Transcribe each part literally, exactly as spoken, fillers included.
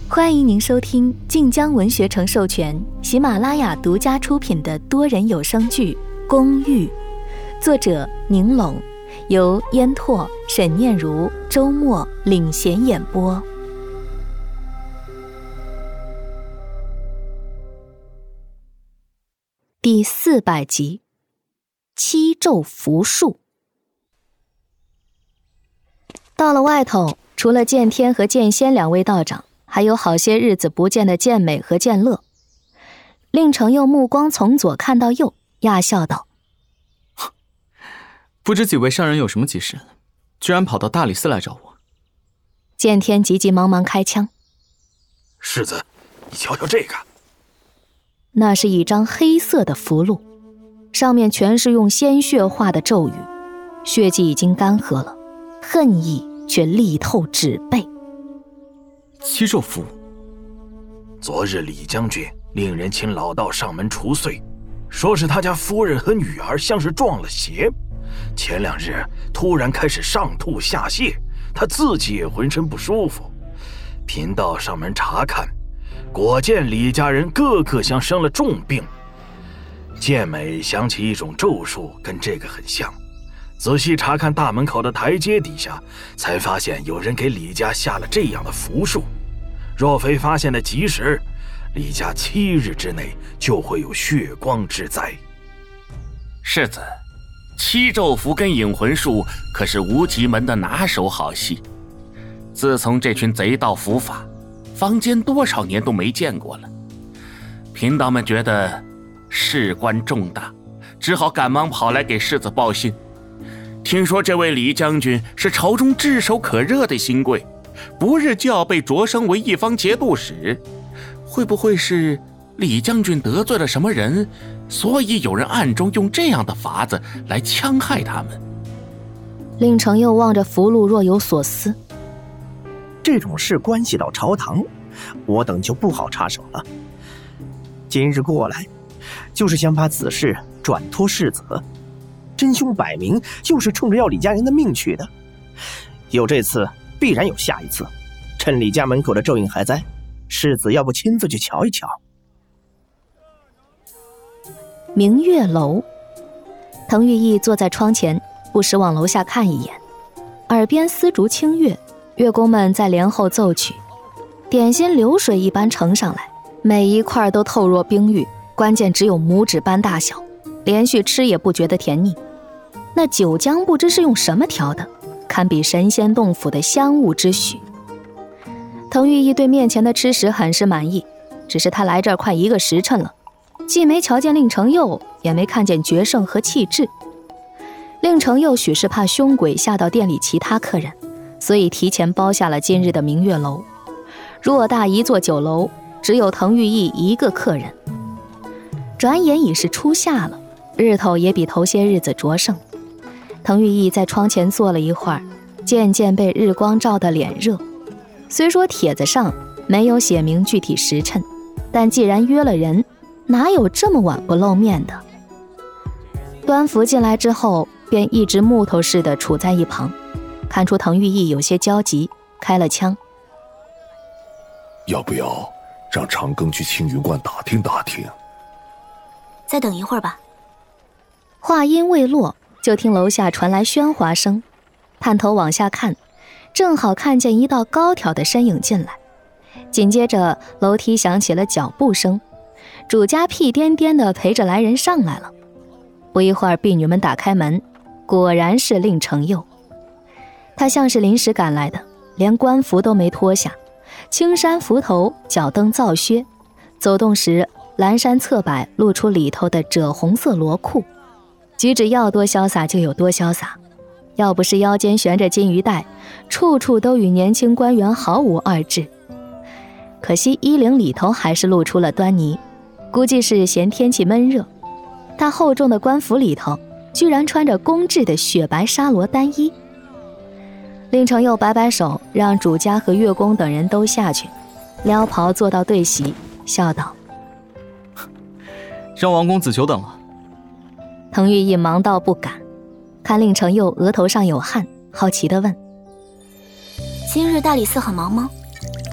欢迎您收听晋江文学城授权、喜马拉雅独家出品的多人有声剧《公寓》，作者宁龙，由烟拓、沈念如、周末领衔演播。第四百集，七咒符术。到了外头，除了剑天和剑仙两位道长，还有好些日子不见的剑美和剑乐。令程佑目光从左看到右，讶笑道： 不知几位上人有什么急事，居然跑到大理寺来找我。 剑天急急忙忙开枪： 世子，你瞧瞧这个。 那是一张黑色的符箓，上面全是用鲜血画的咒语，血迹已经干涸了，恨意却力透纸背。 七咒符。 昨日李将军令人请老道上门除祟，说是他家夫人和女儿像是撞了邪，前两日突然开始上吐下泻，他自己也浑身不舒服。贫道上门查看，果见李家人个个像生了重病。剑美想起一种咒术跟这个很像，仔细查看大门口的台阶底下，才发现有人给李家下了这样的符术。若非发现的及时，李家七日之内就会有血光之灾。 世子，七咒符跟引魂术可是无极门的拿手好戏。自从这群贼盗伏法，坊间多少年都没见过了。贫道们觉得事关重大，只好赶忙跑来给世子报信。听说这位李将军是朝中炙手可热的新贵，不日就要被擢升为一方节度使，会不会是李将军得罪了什么人，所以有人暗中用这样的法子来戕害他们？ 令程佑望着符箓若有所思。 这种事关系到朝堂，我等就不好插手了。今日过来，就是想把此事转托世子，真凶摆明就是冲着要李家人的命去的。有这次，必然有下一次。趁李家门口的咒印还在，世子要不亲自去瞧一瞧。 明月楼，滕玉义坐在窗前，不时往楼下看一眼，耳边丝竹清乐，乐工们在帘后奏曲，点心流水一般呈上来，每一块都透若冰玉，关键只有拇指般大小，连续吃也不觉得甜腻。那酒浆不知是用什么调的，堪比神仙洞府的香雾之许。滕玉义对面前的吃食很是满意，只是他来这儿快一个时辰了，既没瞧见令程佑，也没看见决胜和气质。令程佑许是怕凶鬼吓到店里其他客人，所以提前包下了今日的明月楼。偌大一座酒楼，只有滕玉义一个客人。转眼已是初夏了，日头也比头些日子灼盛。滕玉义在窗前坐了一会儿，渐渐被日光照得脸热。虽说帖子上没有写明具体时辰，但既然约了人，哪有这么晚不露面的？端福进来之后，便一直木头似的杵在一旁，看出滕玉义有些焦急，开了枪： 要不要让长庚去青云观打听打听？ 再等一会儿吧。 话音未落，就听楼下传来喧哗声，探头往下看，正好看见一道高挑的身影进来。紧接着楼梯响起了脚步声，主家屁颠颠地陪着来人上来了。不一会儿，婢女们打开门，果然是令程佑。他像是临时赶来的，连官服都没脱下，青衫拂头，脚蹬皂靴，走动时蓝衫侧摆，露出里头的赭红色罗裤，举止要多潇洒就有多潇洒。要不是腰间悬着金鱼带，处处都与年轻官员毫无二致。可惜衣领里头还是露出了端倪，估计是嫌天气闷热。他厚重的官服里头居然穿着工制的雪白纱罗单衣。令程佑摆摆手，让主家和乐工等人都下去，撩袍坐到对席，笑道： 让王公子久等了。 滕玉义忙到不敢，看令程佑额头上有汗，好奇地问： 今日大理寺很忙吗？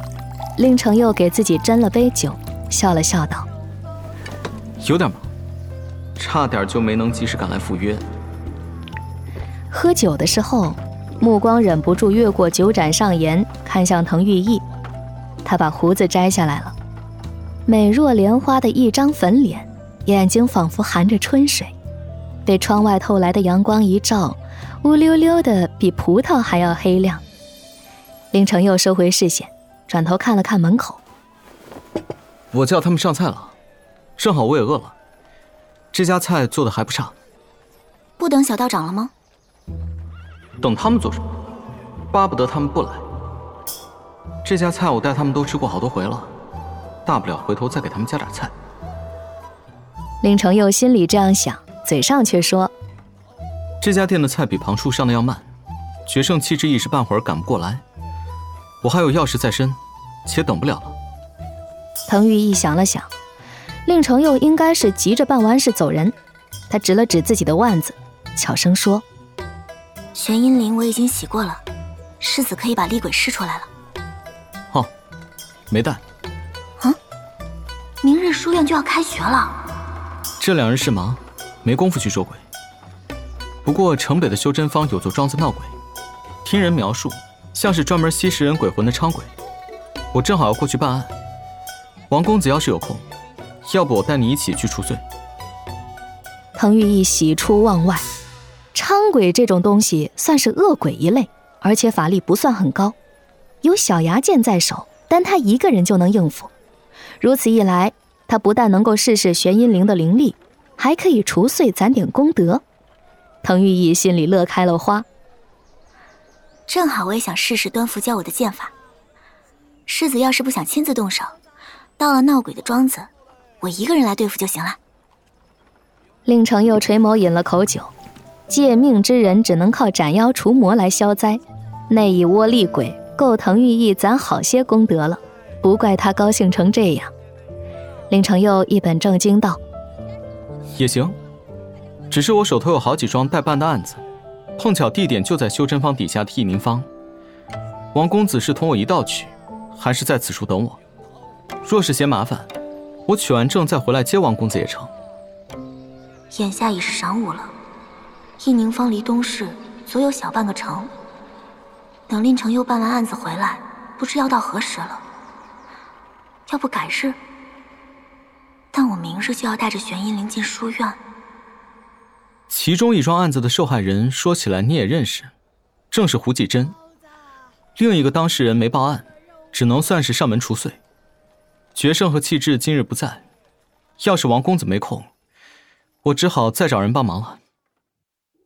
令程又给自己斟了杯酒，笑了笑道：“ 有点忙，差点就没能及时赶来赴约。” 喝酒的时候，目光忍不住越过酒盏上沿，看向滕玉义。他把胡子摘下来了，美若莲花的一张粉脸，眼睛仿佛含着春水，被窗外透来的阳光一照，乌溜溜的，比葡萄还要黑亮。令程又收回视线，转头看了看门口。 我叫他们上菜了，正好我也饿了。这家菜做的还不差。 不等小道长了吗？ 等他们做什么？巴不得他们不来。这家菜我带他们都吃过好多回了，大不了回头再给他们加点菜。 令程又心里这样想，嘴上却说： 这家店的菜比旁处上的要慢，决胜气质一时半会儿赶不过来。我还有要事在身，且等不了了。 滕玉义想了想，令程又应该是急着办完事走人。他指了指自己的腕子，悄声说： 玄阴灵我已经洗过了，世子可以把厉鬼施出来了。 哦，没带。 啊？明日书院就要开学了。 这两日事忙，没工夫去捉鬼。不过城北的修真坊有座庄子闹鬼，听人描述像是专门吸食人鬼魂的伥鬼，我正好要过去办案。王公子要是有空，要不我带你一起去除罪。 滕玉义喜出望外，伥鬼这种东西算是恶鬼一类，而且法力不算很高，有小牙剑在手，但他一个人就能应付。如此一来，他不但能够试试玄阴灵的灵力，还可以除祟攒点功德。滕玉义心里乐开了花。 正好我也想试试端福教我的剑法。世子要是不想亲自动手，到了闹鬼的庄子，我一个人来对付就行了。 令程又垂眸饮了口酒，借命之人只能靠斩妖除魔来消灾，那一窝厉鬼够滕玉义攒好些功德了，不怪他高兴成这样。令程又一本正经道： 也行，只是我手头有好几桩待办的案子，碰巧地点就在修真坊底下的义宁坊。王公子是同我一道去，还是在此处等我？若是嫌麻烦，我取完证再回来接王公子也成。 眼下已是晌午了，义宁坊离东市足有小半个城，等令程又办完案子回来，不知要到何时了。要不改日？但我明日就要带着玄阴灵进书院。 其中一桩案子的受害人说起来你也认识，正是胡继珍。另一个当事人没报案，只能算是上门除祟。决胜和气质今日不在，要是王公子没空，我只好再找人帮忙了。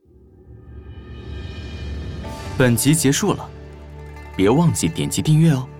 本集结束了，别忘记点击订阅哦。